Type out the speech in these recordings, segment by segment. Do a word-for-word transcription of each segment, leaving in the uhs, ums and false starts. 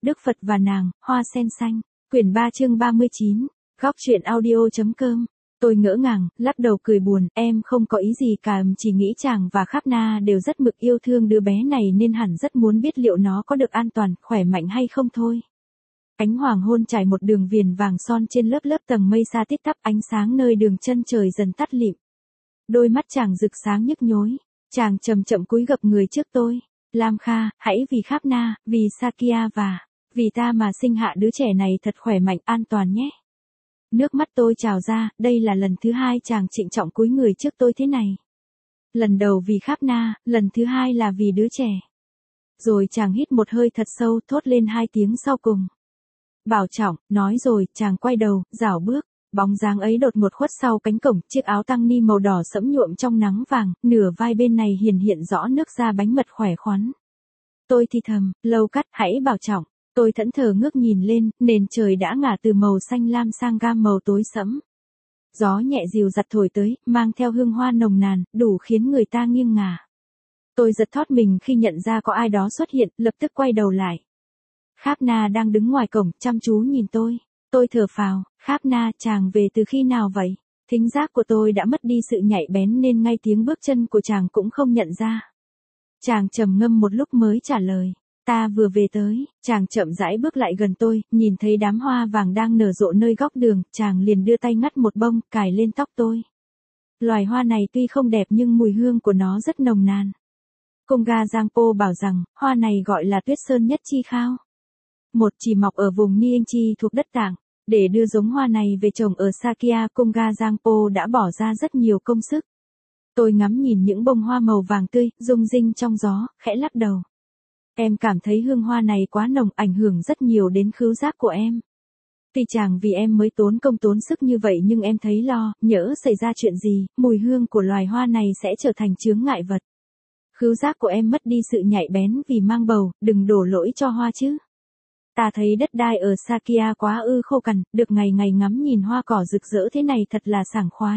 Đức Phật và nàng, hoa sen xanh, quyển ba chương ba mươi chín, góc truyện audio.com. Tôi ngỡ ngàng, lắc đầu cười buồn, em không có ý gì cả, chỉ nghĩ chàng và Kháp Na đều rất mực yêu thương đứa bé này nên hẳn rất muốn biết liệu nó có được an toàn, khỏe mạnh hay không thôi. Ánh hoàng hôn trải một đường viền vàng son trên lớp lớp tầng mây xa tít tắp, ánh sáng nơi đường chân trời dần tắt lịm. Đôi mắt chàng rực sáng nhức nhối, chàng chậm chậm cúi gập người trước tôi. Lam Kha, hãy vì Kháp Na, vì Sakya và vì ta mà sinh hạ đứa trẻ này thật khỏe mạnh, an toàn nhé. Nước mắt tôi trào ra, đây là lần thứ hai chàng trịnh trọng cúi người trước tôi thế này. Lần đầu vì Kháp Na, lần thứ hai là vì đứa trẻ. Rồi chàng hít một hơi thật sâu, thốt lên hai tiếng sau cùng. Bảo trọng, nói rồi, chàng quay đầu, rảo bước. Bóng dáng ấy đột ngột khuất sau cánh cổng, chiếc áo tăng ni màu đỏ sẫm nhuộm trong nắng vàng, nửa vai bên này hiển hiện rõ nước da bánh mật khỏe khoắn. Tôi thì thầm, Lâu Cắt, hãy bảo trọng. Tôi thẫn thờ ngước nhìn lên, nền trời đã ngả từ màu xanh lam sang gam màu tối sẫm. Gió nhẹ dịu dặt thổi tới, mang theo hương hoa nồng nàn, đủ khiến người ta nghiêng ngả. Tôi giật thót mình khi nhận ra có ai đó xuất hiện, lập tức quay đầu lại. Kháp Na đang đứng ngoài cổng, chăm chú nhìn tôi. Tôi thở phào, Kháp Na, chàng về từ khi nào vậy? Thính giác của tôi đã mất đi sự nhạy bén nên ngay tiếng bước chân của chàng cũng không nhận ra. Chàng trầm ngâm một lúc mới trả lời. Ta vừa về tới, chàng chậm rãi bước lại gần tôi, nhìn thấy đám hoa vàng đang nở rộ nơi góc đường, chàng liền đưa tay ngắt một bông, cài lên tóc tôi. Loài hoa này tuy không đẹp nhưng mùi hương của nó rất nồng nàn. Konga Giangpo bảo rằng, hoa này gọi là tuyết sơn nhất chi khao. Một chỉ mọc ở vùng Nyingchi thuộc đất Tạng. Để đưa giống hoa này về trồng ở Sakya, Konga Giangpo đã bỏ ra rất nhiều công sức. Tôi ngắm nhìn những bông hoa màu vàng tươi, rung rinh trong gió, khẽ lắc đầu. Em cảm thấy hương hoa này quá nồng, ảnh hưởng rất nhiều đến khứu giác của em. Tuy chàng vì em mới tốn công tốn sức như vậy nhưng em thấy lo, nhỡ xảy ra chuyện gì, mùi hương của loài hoa này sẽ trở thành chướng ngại vật. Khứu giác của em mất đi sự nhạy bén vì mang bầu, đừng đổ lỗi cho hoa chứ. Ta thấy đất đai ở Sakya quá ư khô cằn, được ngày ngày ngắm nhìn hoa cỏ rực rỡ thế này thật là sảng khoái.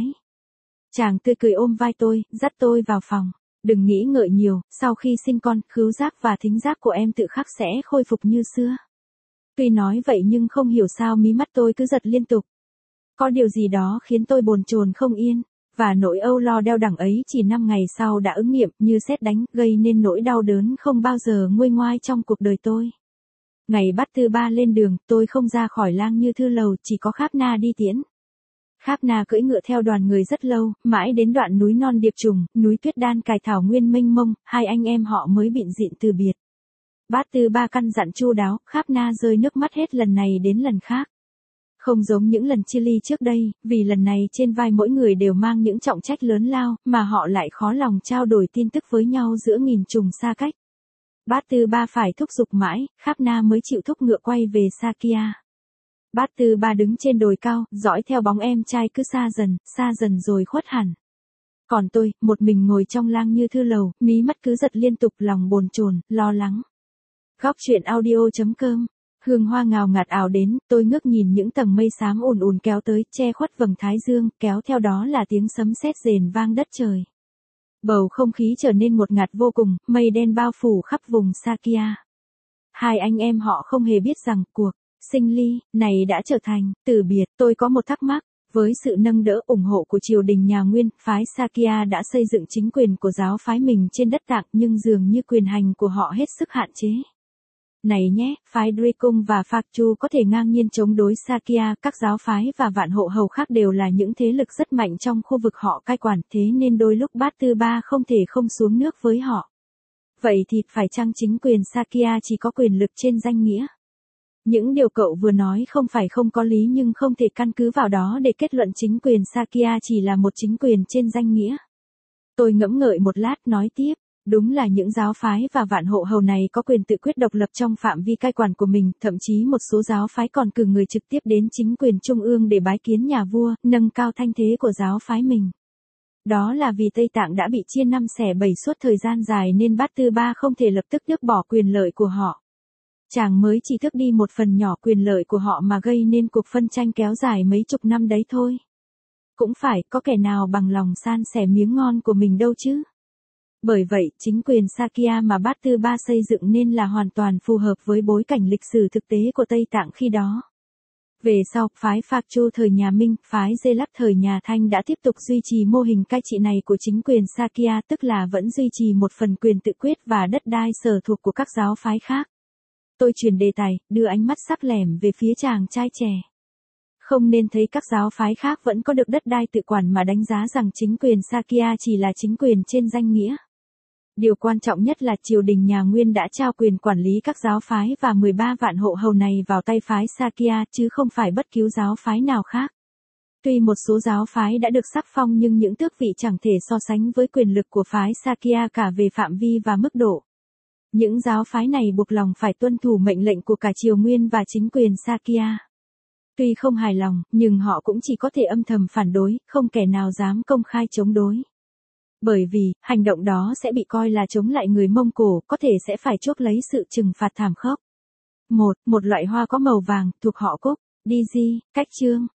Chàng tươi cười ôm vai tôi, dắt tôi vào phòng. Đừng nghĩ ngợi nhiều, sau khi sinh con, khứu giác và thính giác của em tự khắc sẽ khôi phục như xưa. Tuy nói vậy nhưng không hiểu sao mí mắt tôi cứ giật liên tục. Có điều gì đó khiến tôi bồn chồn không yên, và nỗi âu lo đeo đẳng ấy chỉ năm ngày sau đã ứng nghiệm như sét đánh, gây nên nỗi đau đớn không bao giờ nguôi ngoai trong cuộc đời tôi. Ngày Bát Tư Ba lên đường, tôi không ra khỏi Lang Như Thư Lầu, chỉ có Kháp Na đi tiễn. Kháp Na cưỡi ngựa theo đoàn người rất lâu, mãi đến đoạn núi non Điệp Trùng, núi Tuyết Đan cài thảo nguyên mênh mông, hai anh em họ mới bịn dịn từ biệt. Bát Tư Ba căn dặn chu đáo, Kháp Na rơi nước mắt hết lần này đến lần khác. Không giống những lần chia ly trước đây, vì lần này trên vai mỗi người đều mang những trọng trách lớn lao, mà họ lại khó lòng trao đổi tin tức với nhau giữa nghìn trùng xa cách. Bát Tư Ba phải thúc giục mãi, Kháp Na mới chịu thúc ngựa quay về Sakya. Bát Tư Ba đứng trên đồi cao, dõi theo bóng em trai cứ xa dần, xa dần rồi khuất hẳn. Còn tôi, một mình ngồi trong Lang Như Thư Lầu, mí mắt cứ giật liên tục, lòng bồn chồn, lo lắng. Góc truyện audio.com. Hương hoa ngào ngạt ảo đến, tôi ngước nhìn những tầng mây xám ùn ùn kéo tới, che khuất vầng thái dương, kéo theo đó là tiếng sấm sét rền vang đất trời. Bầu không khí trở nên ngột ngạt vô cùng, mây đen bao phủ khắp vùng Sakya. Hai anh em họ không hề biết rằng cuộc sinh ly này đã trở thành từ biệt. Tôi có một thắc mắc, với sự nâng đỡ ủng hộ của triều đình nhà Nguyên, phái Sakya đã xây dựng chính quyền của giáo phái mình trên đất Tạng, nhưng dường như quyền hành của họ hết sức hạn chế. Này nhé, phái Drikung và Phakchu có thể ngang nhiên chống đối Sakya, các giáo phái và vạn hộ hầu khác đều là những thế lực rất mạnh trong khu vực họ cai quản, thế nên đôi lúc Bát Tư Ba không thể không xuống nước với họ. Vậy thì phải chăng chính quyền Sakya chỉ có quyền lực trên danh nghĩa? Những điều cậu vừa nói không phải không có lý nhưng không thể căn cứ vào đó để kết luận chính quyền Sakya chỉ là một chính quyền trên danh nghĩa. Tôi ngẫm ngợi một lát nói tiếp. Đúng là những giáo phái và vạn hộ hầu này có quyền tự quyết độc lập trong phạm vi cai quản của mình, thậm chí một số giáo phái còn cử người trực tiếp đến chính quyền trung ương để bái kiến nhà vua, nâng cao thanh thế của giáo phái mình. Đó là vì Tây Tạng đã bị chia năm xẻ bảy suốt thời gian dài nên Bát Tư Ba không thể lập tức tước bỏ quyền lợi của họ. Chàng mới chỉ tước đi một phần nhỏ quyền lợi của họ mà gây nên cuộc phân tranh kéo dài mấy chục năm đấy thôi. Cũng phải, có kẻ nào bằng lòng san sẻ miếng ngon của mình đâu chứ. Bởi vậy, chính quyền Sakya mà Bát Tư Ba xây dựng nên là hoàn toàn phù hợp với bối cảnh lịch sử thực tế của Tây Tạng khi đó. Về sau, phái Phạc Chu thời nhà Minh, phái Dê Lắc thời nhà Thanh đã tiếp tục duy trì mô hình cai trị này của chính quyền Sakya, tức là vẫn duy trì một phần quyền tự quyết và đất đai sở thuộc của các giáo phái khác. Tôi chuyển đề tài, đưa ánh mắt sắc lẻm về phía chàng trai trẻ. Không nên thấy các giáo phái khác vẫn có được đất đai tự quản mà đánh giá rằng chính quyền Sakya chỉ là chính quyền trên danh nghĩa. Điều quan trọng nhất là triều đình nhà Nguyên đã trao quyền quản lý các giáo phái và mười ba vạn hộ hầu này vào tay phái Sakya chứ không phải bất cứ giáo phái nào khác. Tuy một số giáo phái đã được sắc phong nhưng những tước vị chẳng thể so sánh với quyền lực của phái Sakya cả về phạm vi và mức độ. Những giáo phái này buộc lòng phải tuân thủ mệnh lệnh của cả triều Nguyên và chính quyền Sakya. Tuy không hài lòng, nhưng họ cũng chỉ có thể âm thầm phản đối, không kẻ nào dám công khai chống đối. Bởi vì, hành động đó sẽ bị coi là chống lại người Mông Cổ, có thể sẽ phải chuốc lấy sự trừng phạt thảm khốc. một. Một loại hoa có màu vàng, thuộc họ cúc. Daisy, cách chương.